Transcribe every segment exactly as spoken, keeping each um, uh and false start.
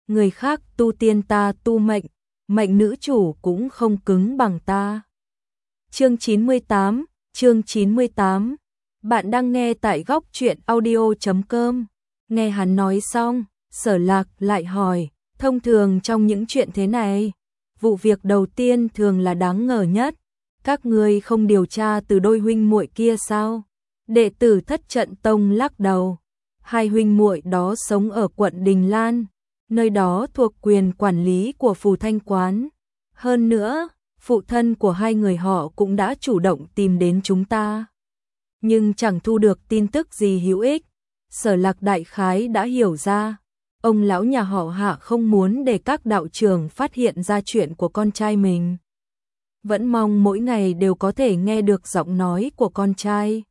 người khác tu tiên ta tu mệnh, mệnh nữ chủ cũng không cứng bằng ta. Chương chín mươi tám, chương chín mươi tám. Bạn đang nghe tại góc truyện audio chấm com. Nghe hắn nói xong, Sở Lạc lại hỏi, thông thường trong những chuyện thế này, vụ việc đầu tiên thường là đáng ngờ nhất, các ngươi không điều tra từ đôi huynh muội kia sao? Đệ tử Thất Trận Tông lắc đầu, hai huynh muội đó sống ở quận Đình Lan, nơi đó thuộc quyền quản lý của Phù Thanh Quán. Hơn nữa, phụ thân của hai người họ cũng đã chủ động tìm đến chúng ta, nhưng chẳng thu được tin tức gì hữu ích. Sở Lạc đại khái đã hiểu ra, ông lão nhà họ Hạ không muốn để các đạo trưởng phát hiện ra chuyện của con trai mình. Vẫn mong mỗi ngày đều có thể nghe được giọng nói của con trai,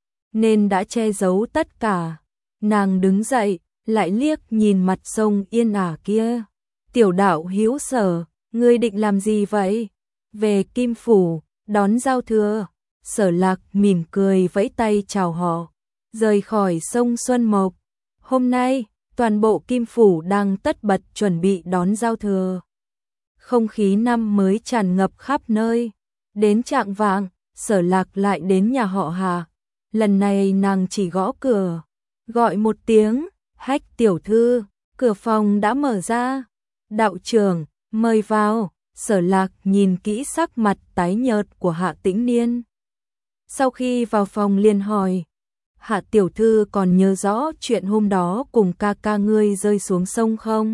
nên đã che giấu tất cả. Nàng đứng dậy, lại liếc nhìn mặt sông yên ả kia. Tiểu đạo hữu Sở, ngươi định làm gì vậy? Về Kim Phủ, đón giao thừa. Sở Lạc mỉm cười vẫy tay chào họ, rời khỏi sông Xuân Mộc. Hôm nay, toàn bộ Kim Phủ đang tất bật chuẩn bị đón giao thừa. Không khí năm mới tràn ngập khắp nơi. Đến chạng vạng, Sở Lạc lại đến nhà họ Hà. Lần này nàng chỉ gõ cửa, gọi một tiếng, Hách tiểu thư, cửa phòng đã mở ra. Đạo trưởng, mời vào. Sở Lạc nhìn kỹ sắc mặt tái nhợt của Hạ Tĩnh Niên. Sau khi vào phòng liền hỏi, Hạ tiểu thư còn nhớ rõ chuyện hôm đó cùng ca ca ngươi rơi xuống sông không?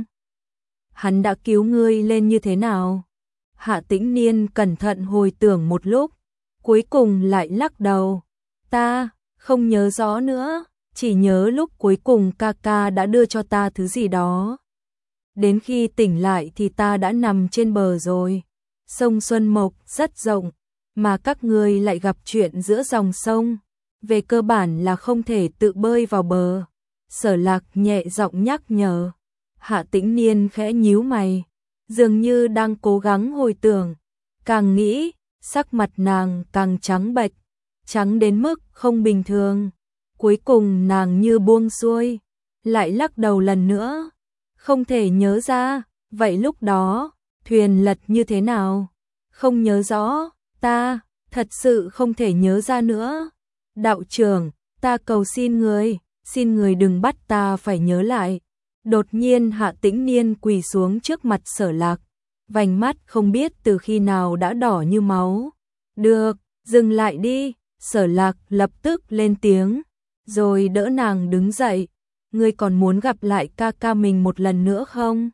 Hắn đã cứu ngươi lên như thế nào? Hạ Tĩnh Niên cẩn thận hồi tưởng một lúc, cuối cùng lại lắc đầu. Ta không nhớ rõ nữa, chỉ nhớ lúc cuối cùng ca ca đã đưa cho ta thứ gì đó. Đến khi tỉnh lại thì ta đã nằm trên bờ rồi. Sông Xuân Mộc rất rộng, mà các ngươi lại gặp chuyện giữa dòng sông. Về cơ bản là không thể tự bơi vào bờ. Sở Lạc nhẹ giọng nhắc nhở. Hạ Tĩnh Niên khẽ nhíu mày, dường như đang cố gắng hồi tưởng. Càng nghĩ, sắc mặt nàng càng trắng bệch, trắng đến mức không bình thường. Cuối cùng nàng như buông xuôi, lại lắc đầu lần nữa. Không thể nhớ ra, vậy lúc đó, thuyền lật như thế nào? Không nhớ rõ, ta, thật sự không thể nhớ ra nữa. Đạo trưởng, ta cầu xin người, xin người đừng bắt ta phải nhớ lại. Đột nhiên Hạ Tĩnh Niên quỳ xuống trước mặt Sở Lạc, vành mắt không biết từ khi nào đã đỏ như máu. Được, dừng lại đi. Sở Lạc lập tức lên tiếng, rồi đỡ nàng đứng dậy. Ngươi còn muốn gặp lại ca ca mình một lần nữa không?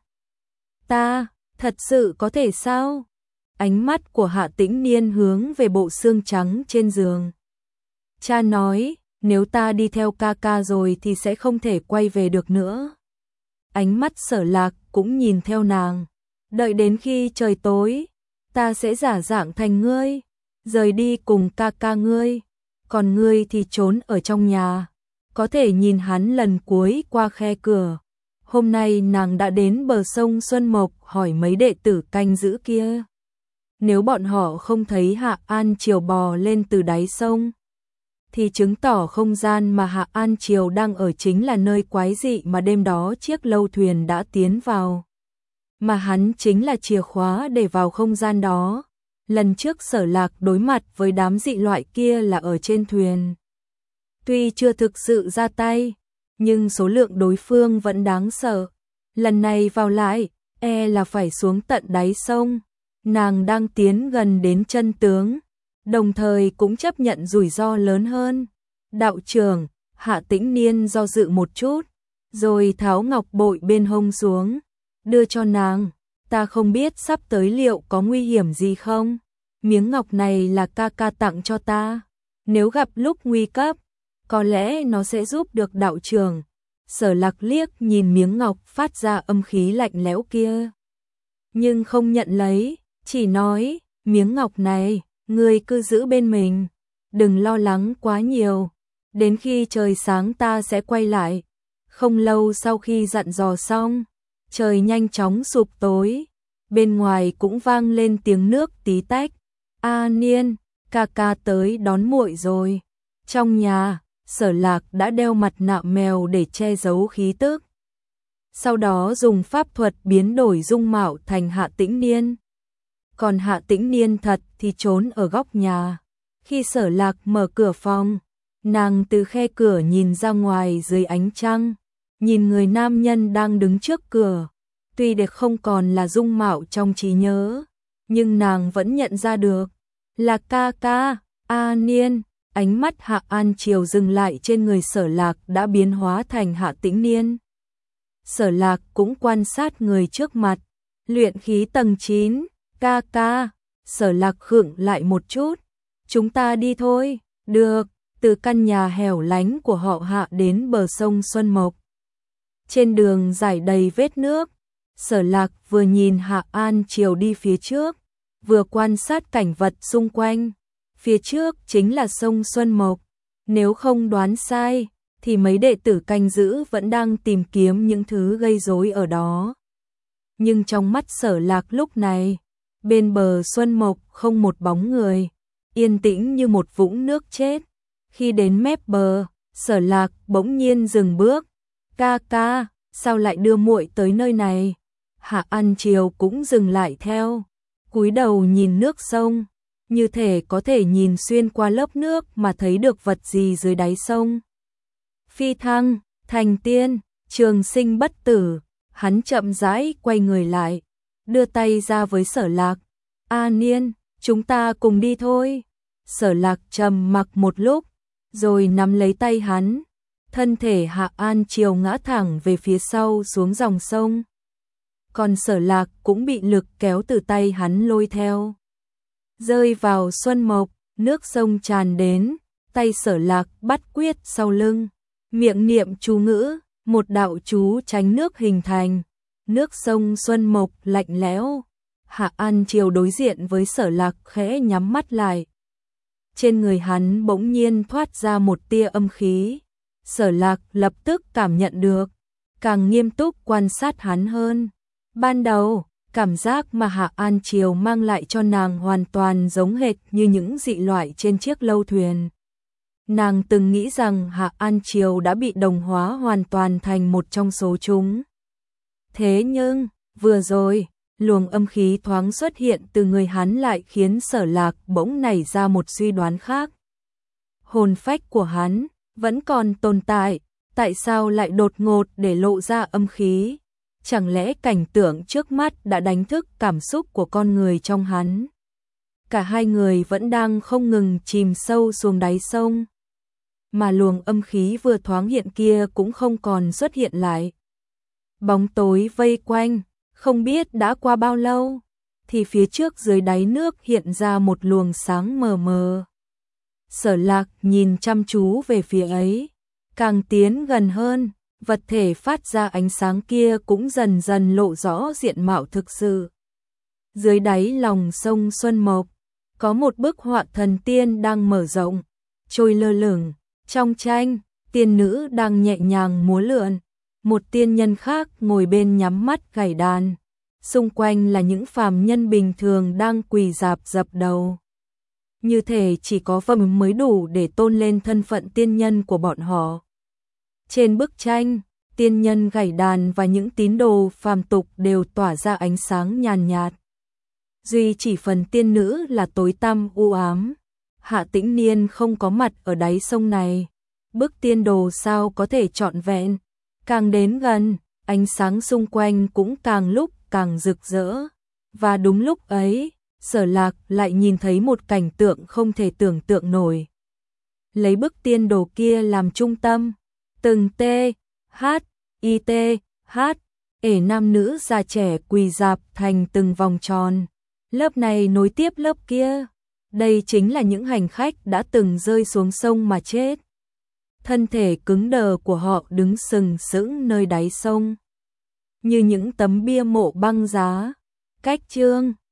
Ta, thật sự có thể sao? Ánh mắt của Hạ Tĩnh Niên hướng về bộ xương trắng trên giường. Cha nói, nếu ta đi theo ca ca rồi thì sẽ không thể quay về được nữa. Ánh mắt Sở Lạc cũng nhìn theo nàng. Đợi đến khi trời tối, ta sẽ giả dạng thành ngươi, rời đi cùng ca ca ngươi. Còn ngươi thì trốn ở trong nhà, có thể nhìn hắn lần cuối qua khe cửa. Hôm nay nàng đã đến bờ sông Xuân Mộc hỏi mấy đệ tử canh giữ kia. Nếu bọn họ không thấy Hạ An Triều bò lên từ đáy sông, thì chứng tỏ không gian mà Hạ An Triều đang ở chính là nơi quái dị mà đêm đó chiếc lâu thuyền đã tiến vào. Mà hắn chính là chìa khóa để vào không gian đó. Lần trước Sở Lạc đối mặt với đám dị loại kia là ở trên thuyền. Tuy chưa thực sự ra tay, nhưng số lượng đối phương vẫn đáng sợ. Lần này vào lại, e là phải xuống tận đáy sông. Nàng đang tiến gần đến chân tướng, đồng thời cũng chấp nhận rủi ro lớn hơn. Đạo trưởng, Hạ Tĩnh Niên do dự một chút, rồi tháo ngọc bội bên hông xuống, đưa cho nàng. Ta không biết sắp tới liệu có nguy hiểm gì không? Miếng ngọc này là ca ca tặng cho ta. Nếu gặp lúc nguy cấp, có lẽ nó sẽ giúp được đạo trưởng. Sở Lạc liếc nhìn miếng ngọc phát ra âm khí lạnh lẽo kia, nhưng không nhận lấy, chỉ nói, miếng ngọc này, ngươi cứ giữ bên mình, đừng lo lắng quá nhiều. Đến khi trời sáng ta sẽ quay lại. Không lâu sau khi dặn dò xong, trời nhanh chóng sụp tối. Bên ngoài cũng vang lên tiếng nước tí tách. A Niên, ca ca tới đón muội rồi. Trong nhà, Sở Lạc đã đeo mặt nạ mèo để che giấu khí tức. sau đó dùng pháp thuật biến đổi dung mạo thành Hạ Tĩnh Niên. Còn Hạ Tĩnh Niên thật thì trốn ở góc nhà. Khi Sở Lạc mở cửa phòng, nàng từ khe cửa nhìn ra ngoài dưới ánh trăng, nhìn người nam nhân đang đứng trước cửa. Tuy để không còn là dung mạo trong trí nhớ, nhưng nàng vẫn nhận ra được là ca ca, A Niên. Ánh mắt Hạ An Triều dừng lại trên người Sở Lạc đã biến hóa thành Hạ Tĩnh Niên. Sở Lạc cũng quan sát người trước mặt, luyện khí tầng chín, ca ca. Sở Lạc khựng lại một chút, chúng ta đi thôi. Được. Từ căn nhà hẻo lánh của họ Hạ đến bờ sông Xuân Mộc. Trên đường dải đầy vết nước, Sở Lạc vừa nhìn Hạ An Triều đi phía trước, vừa quan sát cảnh vật xung quanh. Phía trước chính là sông Xuân Mộc. Nếu không đoán sai, thì mấy đệ tử canh giữ vẫn đang tìm kiếm những thứ gây rối ở đó. Nhưng trong mắt Sở Lạc lúc này, bên bờ Xuân Mộc không một bóng người, yên tĩnh như một vũng nước chết. Khi đến mép bờ, Sở Lạc bỗng nhiên dừng bước. Ca ca, sao lại đưa muội tới nơi này? Hạ An Triều cũng dừng lại theo, cúi đầu nhìn nước sông, như thể có thể nhìn xuyên qua lớp nước mà thấy được vật gì dưới đáy sông. Phi thăng, thành tiên, trường sinh bất tử. Hắn chậm rãi quay người lại, đưa tay ra với Sở Lạc. A Niên, chúng ta cùng đi thôi. Sở Lạc trầm mặc một lúc, rồi nắm lấy tay hắn. Thân thể Hạ An Triều ngã thẳng về phía sau xuống dòng sông. Còn Sở Lạc cũng bị lực kéo từ tay hắn lôi theo. Rơi vào Xuân Mộc, nước sông tràn đến, tay Sở Lạc bắt quyết sau lưng, miệng niệm chú ngữ, một đạo chú tránh nước hình thành. Nước sông Xuân Mộc lạnh lẽo. Hạ An Triều đối diện với Sở Lạc khẽ nhắm mắt lại. Trên người hắn bỗng nhiên thoát ra một tia âm khí. Sở Lạc lập tức cảm nhận được, càng nghiêm túc quan sát hắn hơn. Ban đầu, cảm giác mà Hạ An Triều mang lại cho nàng hoàn toàn giống hệt như những dị loại trên chiếc lâu thuyền. Nàng từng nghĩ rằng Hạ An Triều đã bị đồng hóa hoàn toàn thành một trong số chúng. Thế nhưng, vừa rồi, luồng âm khí thoáng xuất hiện từ người hắn lại khiến Sở Lạc bỗng nảy ra một suy đoán khác. Hồn phách của hắn vẫn còn tồn tại, tại sao lại đột ngột để lộ ra âm khí? Chẳng lẽ cảnh tượng trước mắt đã đánh thức cảm xúc của con người trong hắn? Cả hai người vẫn đang không ngừng chìm sâu xuống đáy sông, mà luồng âm khí vừa thoáng hiện kia cũng không còn xuất hiện lại. Bóng tối vây quanh, không biết đã qua bao lâu, thì phía trước dưới đáy nước hiện ra một luồng sáng mờ mờ. Sở Lạc nhìn chăm chú về phía ấy, càng tiến gần hơn, vật thể phát ra ánh sáng kia cũng dần dần lộ rõ diện mạo thực sự. Dưới đáy lòng sông Xuân Mộc, có một bức họa thần tiên đang mở rộng, trôi lơ lửng. Trong tranh, tiên nữ đang nhẹ nhàng múa lượn, một tiên nhân khác ngồi bên nhắm mắt gảy đàn. Xung quanh là những phàm nhân bình thường đang quỳ rạp dập đầu. Như thể chỉ có phẩm mới đủ để tôn lên thân phận tiên nhân của bọn họ. Trên bức tranh, tiên nhân gảy đàn và những tín đồ phàm tục đều tỏa ra ánh sáng nhàn nhạt. Duy chỉ phần tiên nữ là tối tăm u ám. Hạ Tĩnh Niên không có mặt ở đáy sông này. Bức tiên đồ sao có thể trọn vẹn? Càng đến gần, ánh sáng xung quanh cũng càng lúc càng rực rỡ. Và đúng lúc ấy, Sở Lạc lại nhìn thấy một cảnh tượng không thể tưởng tượng nổi. Lấy bức tiên đồ kia làm trung tâm, từng T, H, I T, H, ể nam nữ già trẻ quỳ rạp thành từng vòng tròn. Lớp này nối tiếp lớp kia. Đây chính là những hành khách đã từng rơi xuống sông mà chết. Thân thể cứng đờ của họ đứng sừng sững nơi đáy sông, như những tấm bia mộ băng giá. Cách chương